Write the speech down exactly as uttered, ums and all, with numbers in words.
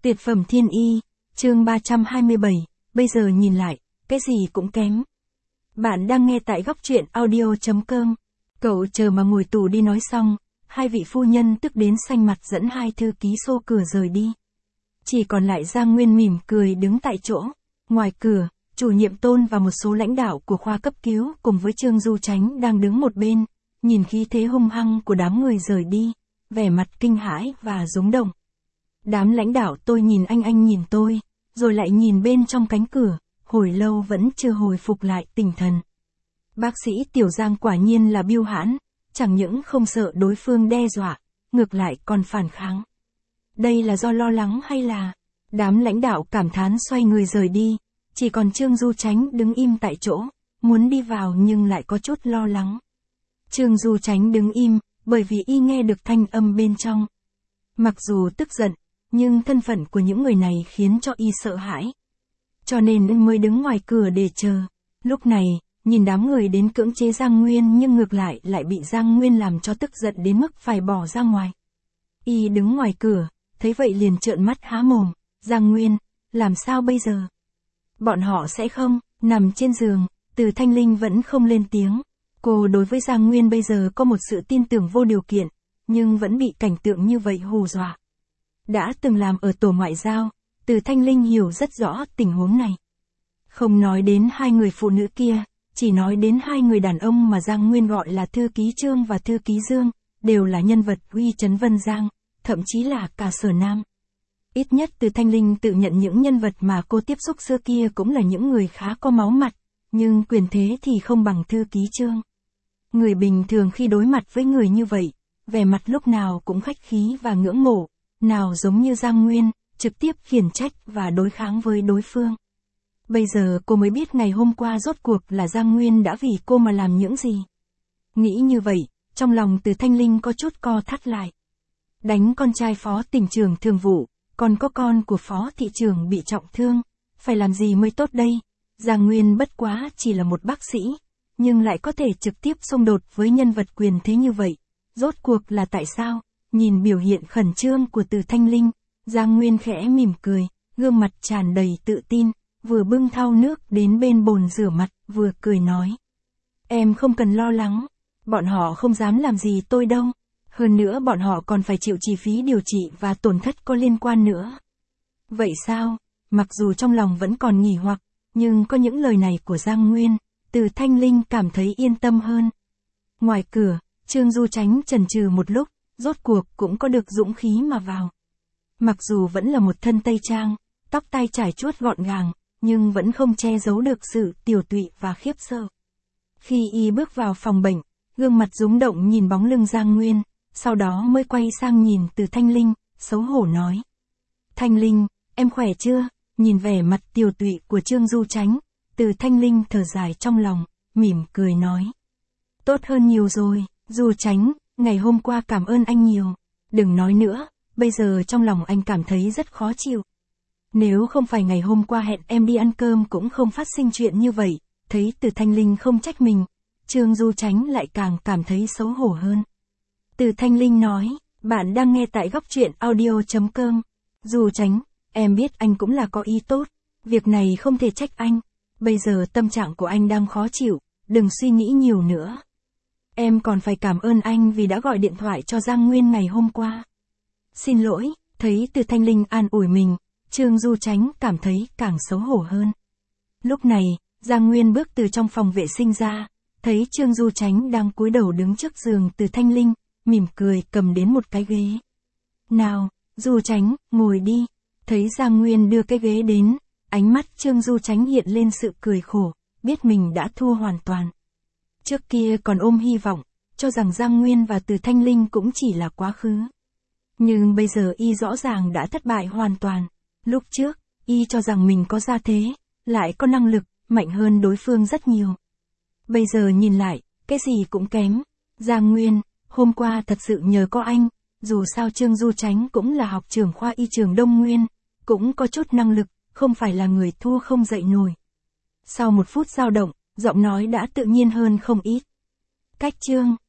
Tuyệt phẩm thiên y, chương ba trăm hai mươi bảy, bây giờ nhìn lại, cái gì cũng kém. Bạn đang nghe tại góc truyện audio.com. Cậu chờ mà ngồi tù đi nói xong, hai vị phu nhân tức đến xanh mặt dẫn hai thư ký xô cửa rời đi. Chỉ còn lại Giang Nguyên mỉm cười đứng tại chỗ. Ngoài cửa, chủ nhiệm Tôn và một số lãnh đạo của khoa cấp cứu cùng với Trương Du Chánh đang đứng một bên, nhìn khí thế hung hăng của đám người rời đi, vẻ mặt kinh hãi và rúng động. Đám lãnh đạo tôi nhìn anh anh nhìn tôi, rồi lại nhìn bên trong cánh cửa, hồi lâu vẫn chưa hồi phục lại tinh thần. Bác sĩ Tiểu Giang quả nhiên là biêu hãn, chẳng những không sợ đối phương đe dọa, ngược lại còn phản kháng. Đây là do lo lắng hay là... Đám lãnh đạo cảm thán xoay người rời đi, chỉ còn Trương Du Chánh đứng im tại chỗ, muốn đi vào nhưng lại có chút lo lắng. Trương Du Chánh đứng im, bởi vì y nghe được thanh âm bên trong. Mặc dù tức giận, nhưng thân phận của những người này khiến cho y sợ hãi. Cho nên mới đứng ngoài cửa để chờ. Lúc này, nhìn đám người đến cưỡng chế Giang Nguyên nhưng ngược lại lại bị Giang Nguyên làm cho tức giận đến mức phải bỏ ra ngoài. Y đứng ngoài cửa, thấy vậy liền trợn mắt há mồm. Giang Nguyên, làm sao bây giờ? Bọn họ sẽ không, nằm trên giường, Từ Thanh Linh vẫn không lên tiếng. Cô đối với Giang Nguyên bây giờ có một sự tin tưởng vô điều kiện, nhưng vẫn bị cảnh tượng như vậy hù dọa. Đã từng làm ở tổ ngoại giao, Từ Thanh Linh hiểu rất rõ tình huống này. Không nói đến hai người phụ nữ kia, chỉ nói đến hai người đàn ông mà Giang Nguyên gọi là thư ký Trương và thư ký Dương, đều là nhân vật uy chấn Vân Giang, thậm chí là cả Sở Nam. Ít nhất Từ Thanh Linh tự nhận những nhân vật mà cô tiếp xúc xưa kia cũng là những người khá có máu mặt, nhưng quyền thế thì không bằng thư ký Trương. Người bình thường khi đối mặt với người như vậy, vẻ mặt lúc nào cũng khách khí và ngưỡng mộ, nào giống như Giang Nguyên, trực tiếp khiển trách và đối kháng với đối phương. Bây giờ cô mới biết ngày hôm qua rốt cuộc là Giang Nguyên đã vì cô mà làm những gì. Nghĩ như vậy, trong lòng Từ Thanh Linh có chút co thắt lại. Đánh con trai phó tỉnh trưởng thường vụ, còn có con của phó thị trưởng bị trọng thương, phải làm gì mới tốt đây? Giang Nguyên bất quá chỉ là một bác sĩ, nhưng lại có thể trực tiếp xung đột với nhân vật quyền thế như vậy. Rốt cuộc là tại sao? Nhìn biểu hiện khẩn trương của Từ Thanh Linh, Giang Nguyên khẽ mỉm cười, gương mặt tràn đầy tự tin, vừa bưng thau nước đến bên bồn rửa mặt, vừa cười nói. Em không cần lo lắng, bọn họ không dám làm gì tôi đâu. Hơn nữa bọn họ còn phải chịu chi phí điều trị và tổn thất có liên quan nữa. Vậy sao? Mặc dù trong lòng vẫn còn nghỉ hoặc, nhưng có những lời này của Giang Nguyên, Từ Thanh Linh cảm thấy yên tâm hơn. Ngoài cửa, Trương Du Chánh chần chừ một lúc, rốt cuộc cũng có được dũng khí mà vào. Mặc dù vẫn là một thân tây trang, tóc tai trải chuốt gọn gàng, nhưng vẫn không che giấu được sự tiểu tụy và khiếp sợ. Khi y bước vào phòng bệnh, gương mặt rúng động nhìn bóng lưng Giang Nguyên, sau đó mới quay sang nhìn Từ Thanh Linh, xấu hổ nói. Thanh Linh, em khỏe chưa? Nhìn vẻ mặt tiểu tụy của Trương Du Chánh, Từ Thanh Linh thở dài trong lòng, mỉm cười nói. Tốt hơn nhiều rồi, Du Chánh, ngày hôm qua cảm ơn anh nhiều. Đừng nói nữa, bây giờ trong lòng anh cảm thấy rất khó chịu. Nếu không phải ngày hôm qua hẹn em đi ăn cơm cũng không phát sinh chuyện như vậy, thấy Từ Thanh Linh không trách mình, Trương Du Chánh lại càng cảm thấy xấu hổ hơn. Từ Thanh Linh nói, bạn đang nghe tại góc truyện audio.com. Du Chánh, em biết anh cũng là có ý tốt, việc này không thể trách anh. Bây giờ tâm trạng của anh đang khó chịu, đừng suy nghĩ nhiều nữa. Em còn phải cảm ơn anh vì đã gọi điện thoại cho Giang Nguyên ngày hôm qua. Xin lỗi, thấy Từ Thanh Linh an ủi mình, Trương Du Chánh cảm thấy càng xấu hổ hơn. Lúc này, Giang Nguyên bước từ trong phòng vệ sinh ra, thấy Trương Du Chánh đang cúi đầu đứng trước giường Từ Thanh Linh, mỉm cười cầm đến một cái ghế. Nào, Du Chánh, ngồi đi. Thấy Giang Nguyên đưa cái ghế đến, ánh mắt Trương Du Chánh hiện lên sự cười khổ, biết mình đã thua hoàn toàn. Trước kia còn ôm hy vọng, cho rằng Giang Nguyên và Từ Thanh Linh cũng chỉ là quá khứ. Nhưng bây giờ y rõ ràng đã thất bại hoàn toàn. Lúc trước, y cho rằng mình có gia thế, lại có năng lực, mạnh hơn đối phương rất nhiều. Bây giờ nhìn lại, cái gì cũng kém. Giang Nguyên, hôm qua thật sự nhờ có anh, dù sao Trương Du Chánh cũng là học trưởng khoa y trường Đông Nguyên, cũng có chút năng lực, không phải là người thua không dậy nổi. Sau một phút dao động, giọng nói đã tự nhiên hơn không ít. Cách Trương,